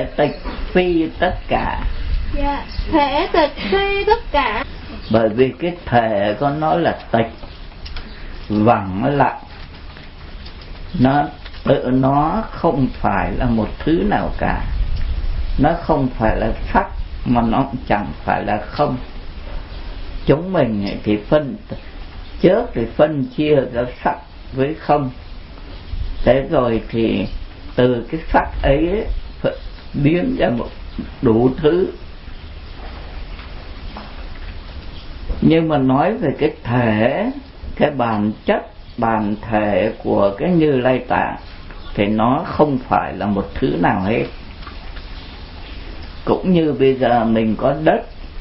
thể tịch phi tất cả. Dạ, thể tịch phi tất cả. Bởi vì cái thể của nó là tịch, vắng lặng, nó tự nó không phải là một thứ nào cả. Nó không phải là sắc, mà nó cũng chẳng phải là không. Chúng mình thì phân trước thì phân chia ra sắc với không. Thế rồi thì từ cái sắc ấy biến ra một đủ thứ. Nhưng mà nói về cái thể, cái bản chất, bản thể của cái Như Lai Tạng thì nó không phải là một thứ nào hết. Cũng như bây giờ mình có đất,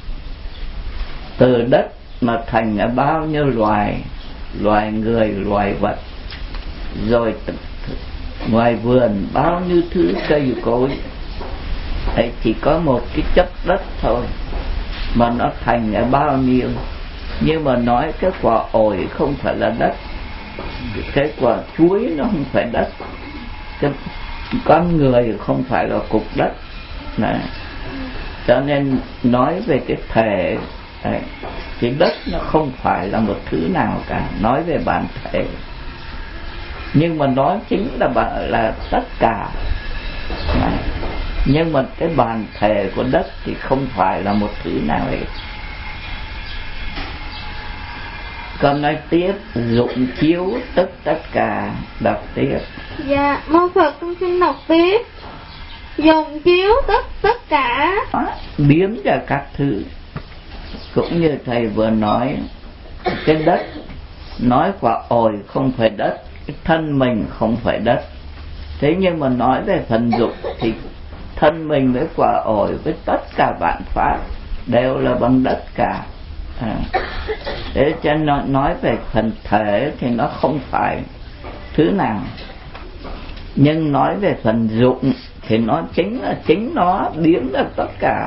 từ đất mà thành ra bao nhiêu loài người, loài vật, rồi ngoài vườn bao nhiêu thứ cây cối. Đấy, chỉ có một cái chất đất thôi mà nó thành ra bao nhiêu. Nhưng mà nói cái quả ổi không phải là đất, cái quả chuối nó không phải đất, cái con người không phải là cục đất. Đấy. Cho nên nói về cái thể, cái đất nó không phải là một thứ nào cả, nói về bản thể. Nhưng mà nó chính là tất cả. Đấy. Nhưng mà cái bản thể của đất thì không phải là một thứ nào hết. Con nói tiếp, dụng chiếu tức tất cả. Đọc tiếp. Dạ, mô Phật con xin đọc tiếp. Dụng chiếu tất cả. Biến ra các thứ. Cũng như thầy vừa nói, cái đất, nói quả ổi không phải đất, cái thân mình không phải đất. Thế nhưng mà nói về phần dụng thì thân mình với quả ổi với tất cả vạn pháp đều là bằng đất cả. Để cho nó nói về phần thể thì nó không phải thứ nào. Nhưng nói về phần dụng thì nó chính nó biến ra tất cả.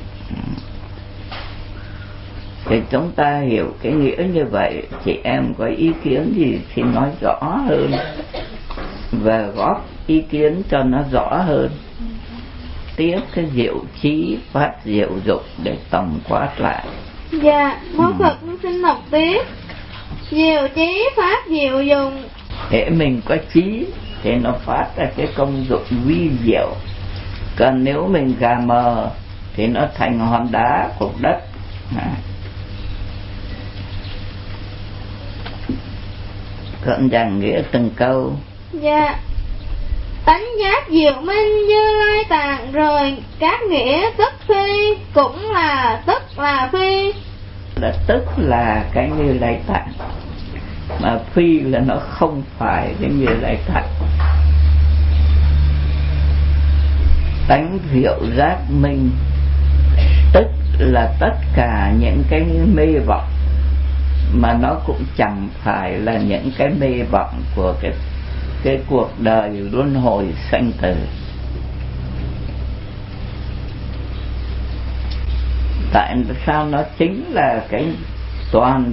Thì chúng ta hiểu cái nghĩa như vậy. Chị em có ý kiến gì thì nói rõ hơn và góp ý kiến cho nó rõ hơn. Tiếp cái diệu trí phát diệu dụng để tổng quát lại. Dạ, mô Phật con xin đọc tiếp. Diệu trí phát diệu dụng. Thế mình có trí thì nó phát ra cái công dụng vi diệu. Còn nếu mình gà mờ thì nó thành hòn đá, cục đất. Con giảng nghĩa từng câu. Dạ. Tánh giác diệu minh Như Lai Tạng, rồi các nghĩa tức phi cũng là tức là phi. Là tức là cái Như Lai Tạng, mà phi là nó không phải cái Như Lai Tạng. Tánh diệu giác minh tức là tất cả những cái mê vọng, mà nó cũng chẳng phải là những cái mê vọng của cái cuộc đời luân hồi sanh tử. Tại sao nó chính là cái toàn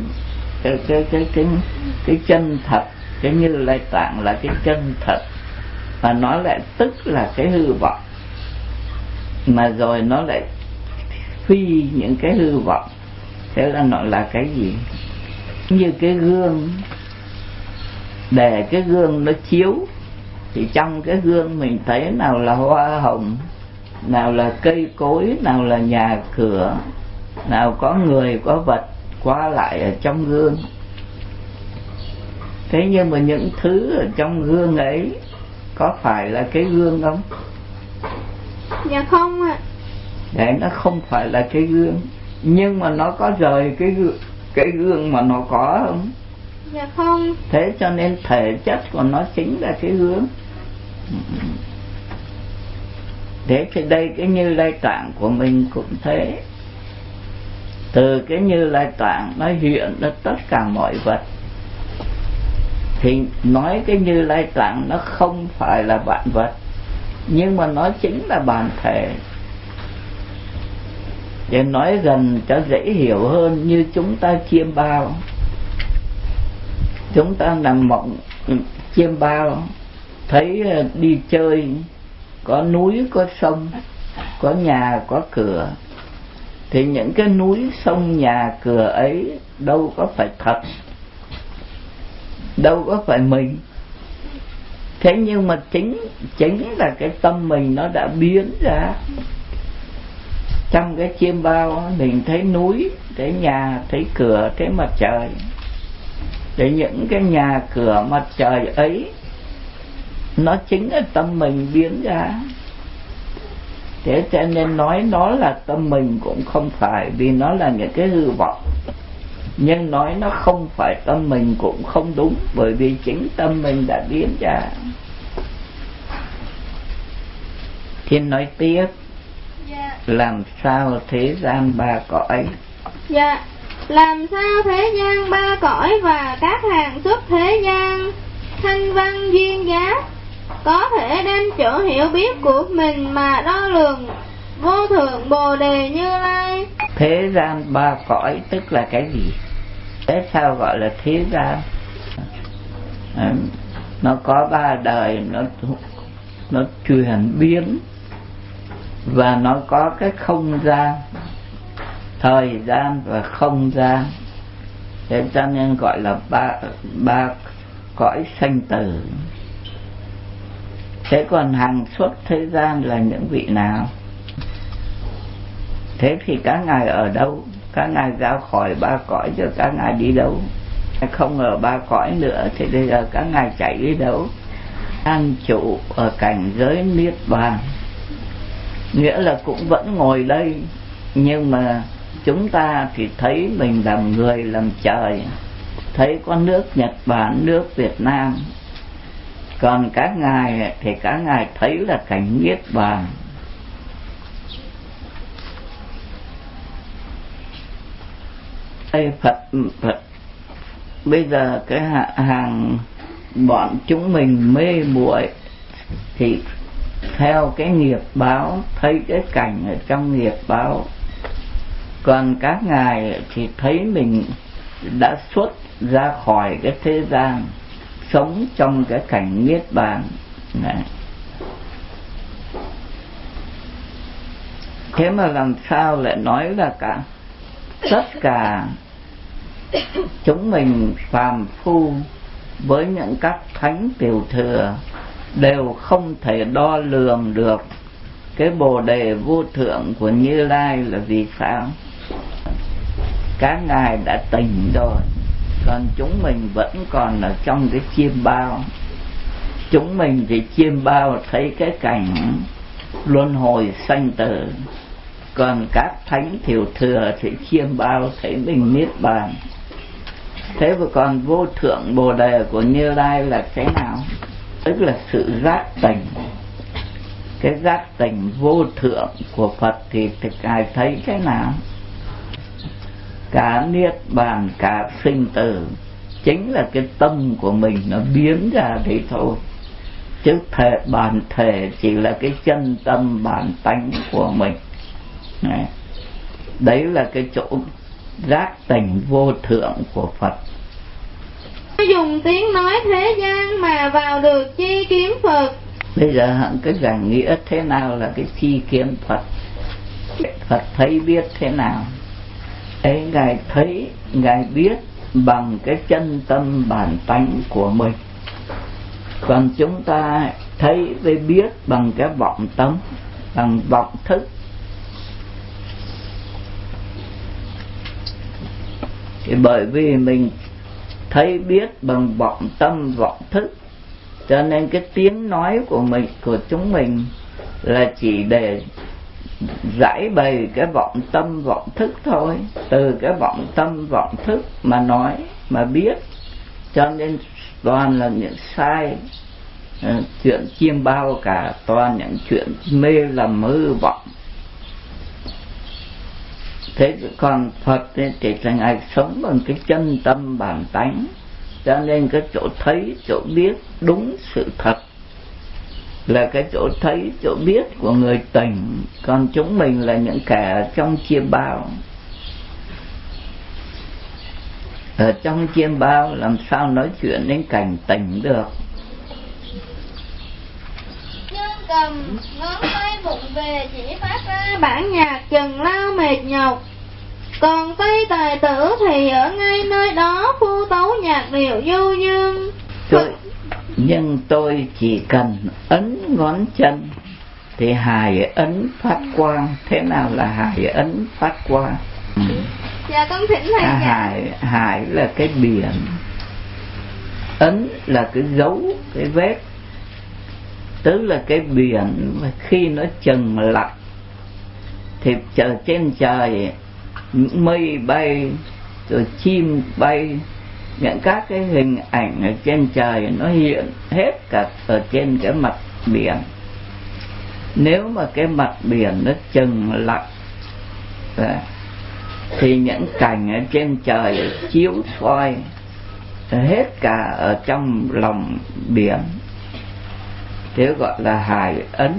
cái chân thật, cái Như Lai Tạng là cái chân thật, mà nó lại tức là cái hư vọng, mà rồi nó lại phi những cái hư vọng. Thế là nó là cái gì? Như cái gương, để cái gương nó chiếu thì trong cái gương mình thấy nào là hoa hồng, nào là cây cối, nào là nhà cửa, nào có người có vật qua lại ở trong gương. Thế nhưng mà những thứ ở trong gương ấy có phải là cái gương không? Dạ không ạ. Đấy, nó không phải là cái gương. Nhưng mà nó có rời cái gương mà nó có không? Dạ không. Thế cho nên thể chất của nó chính là cái gương. Thế thì đây cái Như Lai Tạng của mình cũng thế. Từ cái Như Lai Tạng nó hiện ra tất cả mọi vật. Thì nói cái Như Lai Tạng nó không phải là vạn vật, nhưng mà nó chính là bản thể. Để nói gần cho dễ hiểu hơn, như chúng ta chiêm bao, chúng ta nằm mộng chiêm bao, thấy đi chơi có núi có sông, có nhà có cửa, thì những cái núi sông nhà cửa ấy đâu có phải thật, đâu có phải mình. Thế nhưng mà chính là cái tâm mình nó đã biến ra. Trong cái chiêm bao mình thấy núi, thấy nhà, thấy cửa, thấy mặt trời. Để những cái nhà cửa mặt trời ấy nó chính là tâm mình biến ra. Thế cho nên nói nó là tâm mình cũng không phải, vì nó là những cái hư vọng. Nhưng nói nó không phải tâm mình cũng không đúng, bởi vì chính tâm mình đã biến ra. Thiên nói tiếp. Dạ. Làm sao thế gian ba cõi? Dạ. Làm sao thế gian ba cõi và các hàng xuất thế gian, thanh văn duyên giá, có thể đem chỗ hiểu biết của mình mà đo lường vô thượng Bồ Đề Như Lai? Thế gian ba cõi tức là cái gì? Thế sao gọi là thế gian? Nó có ba đời, nó chuyển biến, và nó có cái không gian, thời gian và không gian. Thế cho nên gọi là ba cõi sanh tử. Thế còn hàng xuất thế gian là những vị nào? Thế thì các ngài ở đâu? Các ngài ra khỏi ba cõi rồi các ngài đi đâu? Không ở ba cõi nữa thì bây giờ các ngài chạy đi đâu? An trụ ở cảnh giới niết bàn, nghĩa là cũng vẫn ngồi đây, nhưng mà chúng ta thì thấy mình làm người làm trời, thấy có nước Nhật Bản, nước Việt Nam. Còn các ngài thì các ngài thấy là cảnh niết bàn. Đây Phật bây giờ cái hàng bọn chúng mình mê muội thì theo cái nghiệp báo, thấy cái cảnh ở trong nghiệp báo. Còn các ngài thì thấy mình đã xuất ra khỏi cái thế gian, sống trong cái cảnh niết bàn này. Thế mà làm sao lại nói là tất cả chúng mình phàm phu với những các thánh tiểu thừa đều không thể đo lường được cái Bồ Đề vô thượng của Như Lai là vì sao? Các ngài đã tỉnh rồi, còn chúng mình vẫn còn ở trong cái chiêm bao. Chúng mình thì chiêm bao thấy cái cảnh luân hồi sanh tử, còn các thánh tiểu thừa thì chiêm bao thấy mình niết bàn. Thế và còn vô thượng Bồ Đề của Như Lai là thế nào? Tức là sự giác tỉnh. Cái giác tỉnh vô thượng của Phật thì ngài thấy thế nào? Cả niết bàn, cả sinh tử chính là cái tâm của mình nó biến ra đấy thôi, chứ bản thể chỉ là cái chân tâm bản tánh của mình. Đấy là cái chỗ giác tỉnh vô thượng của Phật. Dùng tiếng nói thế gian mà vào được chi kiếm Phật. Bây giờ hẳn cái giải nghĩa thế nào là cái chi kiếm Phật? Phật thấy biết thế nào? Ấy ngài thấy, ngài biết bằng cái chân tâm bản tánh của mình. Còn chúng ta thấy với biết bằng cái vọng tâm, bằng vọng thức. Thì bởi vì mình thấy biết bằng vọng tâm vọng thức, cho nên cái tiếng nói của mình, của chúng mình là chỉ để giải bày cái vọng tâm vọng thức thôi. Từ cái vọng tâm vọng thức mà nói, mà biết, cho nên toàn là những sai, chuyện chiêm bao cả, toàn những chuyện mê lầm hư vọng. Thế còn Phật thì ngài sống bằng cái chân tâm bản tánh, cho nên cái chỗ thấy, chỗ biết đúng sự thật là cái chỗ thấy, chỗ biết của người tỉnh. Còn chúng mình là những kẻ trong chiêm bao. Ở trong chiêm bao làm sao nói chuyện đến cảnh tỉnh được? Nhưng cầm, ngón tay vụng về chỉ phát ra bản nhạc chừng lao mệt nhọc. Còn Tây tài tử thì ở ngay nơi đó phu tấu nhạc điệu du dương. Nhưng tôi chỉ cần ấn ngón chân thì hài ấn phát quang. Thế nào là hài ấn phát quang? Dạ con thỉnh thầy. Hài là cái biển, ấn là cái dấu, cái vết, tức là cái biển khi nó chừng lặng thì trên trời những mây bay rồi chim bay, những các cái hình ảnh ở trên trời nó hiện hết cả ở trên cái mặt biển. Nếu mà cái mặt biển nó chừng lặng thì những cảnh ở trên trời chiếu soi hết cả ở trong lòng biển, thế gọi là hài ấn.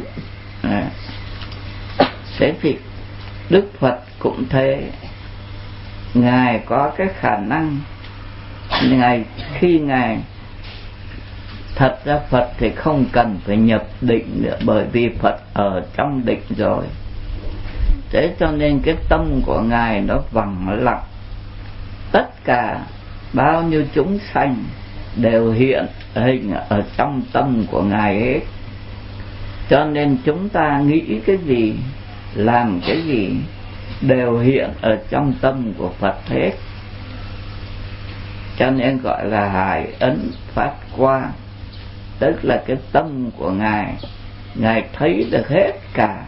Thế thì Đức Phật cũng thế, Ngài có cái khả năng, khi Ngài thật ra Phật thì không cần phải nhập định nữa, bởi vì Phật ở trong định rồi. Thế cho nên cái tâm của Ngài nó vắng lặng, tất cả bao nhiêu chúng sanh đều hiện hình ở trong tâm của Ngài hết. Cho nên chúng ta nghĩ cái gì, làm cái gì đều hiện ở trong tâm của Phật hết. Cho nên gọi là hài ấn phát quang, tức là cái tâm của Ngài, Ngài thấy được hết cả.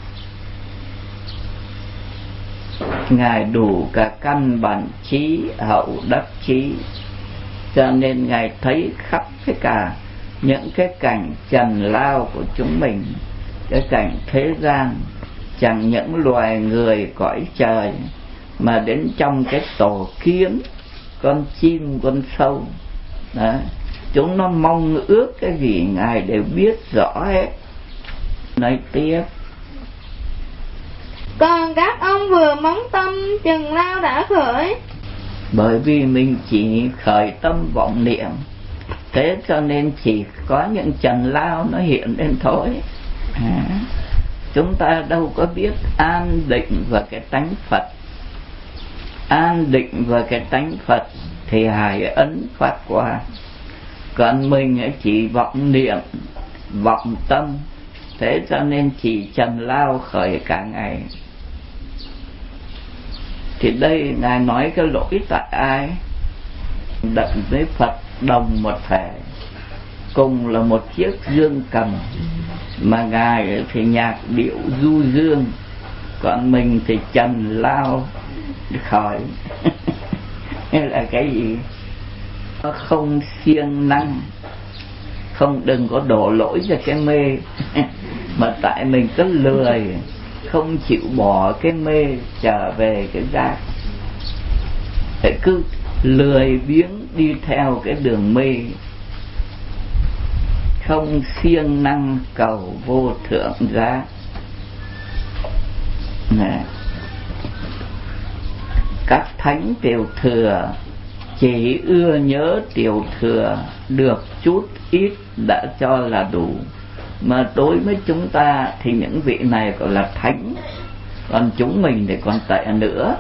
Ngài đủ cả căn bản trí, hậu đắc trí, cho nên Ngài thấy khắp tất cả những cái cảnh trần lao của chúng mình, cái cảnh thế gian, chẳng những loài người cõi trời mà đến trong cái tổ kiến, con chim, con sâu đó, chúng nó mong ước cái gì Ngài đều biết rõ hết. Nói tiếp: còn các ông vừa móng tâm chừng lao đã khởi. Bởi vì mình chỉ khởi tâm vọng niệm, thế cho nên chỉ có những trần lao nó hiện lên thôi. Chúng ta đâu có biết an định và cái tánh Phật. An định và cái tánh Phật thì hài ấn phát qua. Còn mình chỉ vọng niệm, vọng tâm, thế cho nên chỉ trần lao khởi cả ngày. Thì đây Ngài nói cái lỗi tại ai? Đặng với Phật đồng một thể, cùng là một chiếc dương cầm, mà Ngài thì nhạc điệu du dương, còn mình thì trần lao khởi. Hay là cái gì? Nó không siêng năng, không, đừng có đổ lỗi cho cái mê. Mà tại mình cứ lười, không chịu bỏ cái mê trở về cái giác, để cứ lười biếng đi theo cái đường mê, không siêng năng cầu vô thượng giác. Các thánh tiểu thừa chỉ ưa nhớ tiểu thừa, được chút ít đã cho là đủ. Mà đối với chúng ta thì những vị này gọi là thánh, còn chúng mình thì còn tệ nữa.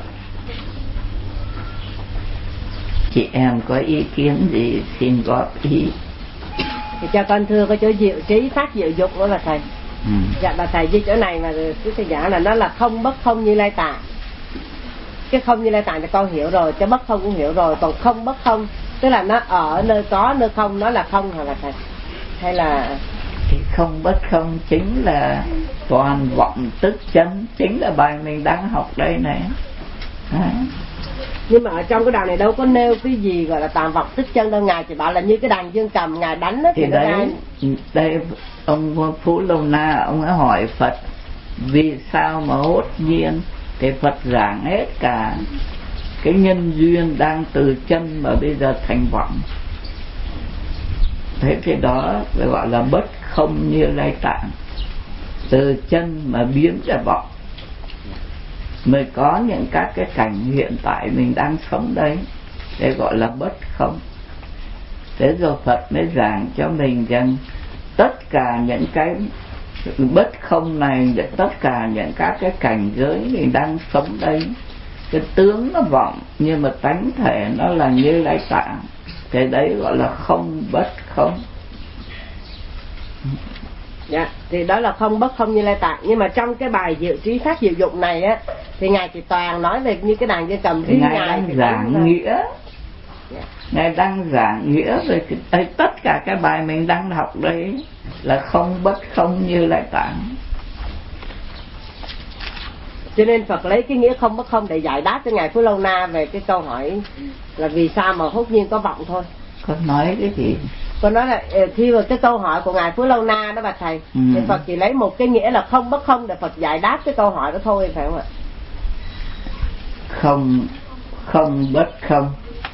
Chị em có ý kiến gì xin góp ý. Thì cho con thưa có chỗ diệu trí phát diệu dục đó là thầy. Dạ bà thầy với chỗ này mà cái thầy giảng là nó là không bất không như lai tạng. Cái không như lai tạng thì con hiểu rồi, cái bất không cũng hiểu rồi. Còn không bất không tức là nó ở nơi có, nơi không, nó là không hả bà thầy? Hay là thì không bất không chính là toàn vọng tức chân, chính là bài mình đang học đây này. Nhưng mà ở trong cái đàn này đâu có nêu cái gì gọi là toàn vọng tức chân đâu. Ngài chỉ bảo là như cái đàn dương cầm Ngài đánh đó, thì đấy, đây ông Phú Lâu Na ông ấy hỏi Phật vì sao mà hốt nhiên, thì Phật giảng hết cả cái nhân duyên đang từ chân mà bây giờ thành vọng. Thế thì đó gọi là bất không như lai tạng, từ chân mà biến ra vọng mới có những các cái cảnh hiện tại mình đang sống đây, để gọi là bất không. Thế rồi Phật mới giảng cho mình rằng tất cả những cái bất không này để tất cả những các cái cảnh giới mình đang sống đây, cái tướng nó vọng nhưng mà tánh thể nó là Như Lai Tạng, cái đấy gọi là không bất không. Dạ, thì đó là không bất không Như Lai Tạng. Nhưng mà trong cái bài Diệu Trí Pháp Diệu Dụng này á, thì ngài chỉ toàn nói về như cái đàn Gia Cầm riêng ngài đang giảng nghĩa. Ngài đang giảng nghĩa về cái, tất cả cái bài mình đang học đấy là không bất không Như Lai Tạng. Cho nên Phật lấy cái nghĩa không bất không để giải đáp cho ngài Phú Lâu Na về cái câu hỏi là vì sao mà hốt nhiên có vọng thôi. Con nói cái gì? Con nói là khi mà cái câu hỏi của ngài Phú Lâu Na đó bạch thầy, thì Phật chỉ lấy một cái nghĩa là không bất không để Phật giải đáp cái câu hỏi đó thôi, phải không ạ? Không bất không.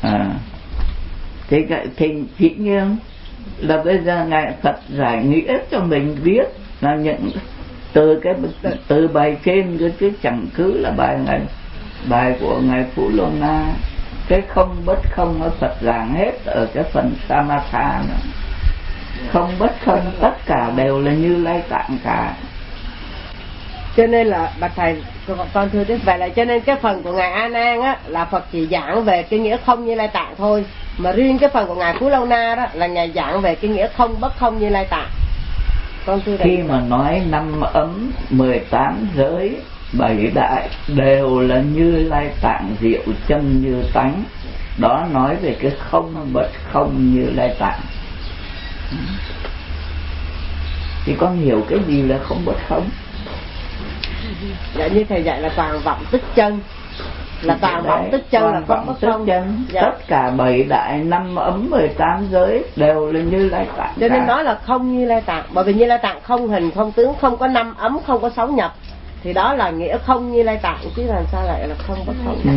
Thì dĩ nhiên là bây giờ ngài Phật giải nghĩa cho mình biết là những từ bài trên chứ chẳng cứ là bài của ngài Phú Lô Na. Cái không bất không nó Phật giảng hết ở cái phần Samatha nữa. Không bất không tất cả đều là Như Lai Tạng cả. Cho nên là bạch thầy, con thưa thế vậy là cho nên cái phần của ngài A Nan á là Phật chỉ giảng về cái nghĩa không Như Lai Tạng thôi, mà riêng cái phần của ngài Phú Lâu Na đó là ngài giảng về cái nghĩa không bất không Như Lai Tạng. Con thưa khi mà nói 5 ấm 18 giới 7 đại đều là Như Lai Tạng diệu chân như tánh, đó nói về cái không bất không Như Lai Tạng. Thì con hiểu cái gì là không bất không? Dạ như thầy dạy là toàn vọng tức chân, là toàn vọng tức chân, là không bất không chân. Dạ. Tất cả 7 đại 5 ấm 18 giới đều là Như Lai Tạng. Cho nên nói là không Như Lai Tạng, bởi vì Như Lai Tạng không hình không tướng, không có 5 ấm, không có 6 nhập, thì đó là nghĩa không Như Lai Tạng, chứ làm sao lại là không bất không.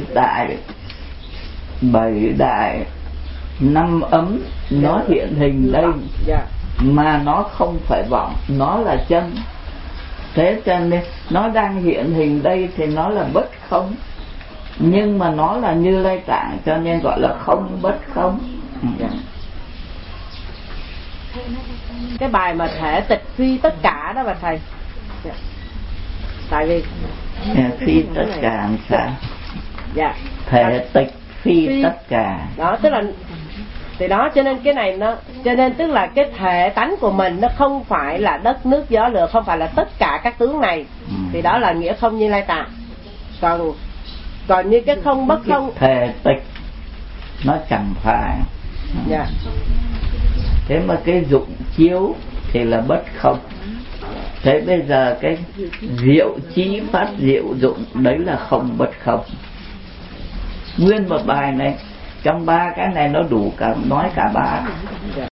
7 đại 5 ấm nó hiện hình đây, mà nó không phải vọng, nó là chân. Thế cho nên nó đang hiện hình đây thì nó là bất không, nhưng mà nó là Như Lai Tạng, cho nên gọi là không bất không. Cái bài mà thể tịch phi tất cả đó bà thầy. Tại vì phi tất cả làm sao? Dạ. Thể tịch phi tất cả. Đó tức là thì đó, cho nên cái này nó, cho nên tức là cái thể tánh của mình nó không phải là đất nước gió lửa, không phải là tất cả các tướng này, thì đó là nghĩa không Như Lai Tạng. Còn như cái không bất không, thể tịch nó chẳng phải. Dạ. Thế mà cái dụng chiếu thì là bất không. Thế bây giờ cái diệu chí phát diệu dụng đấy là không bất không. Nguyên một bài này, trong 3 cái này nó đủ cả nói cả 3.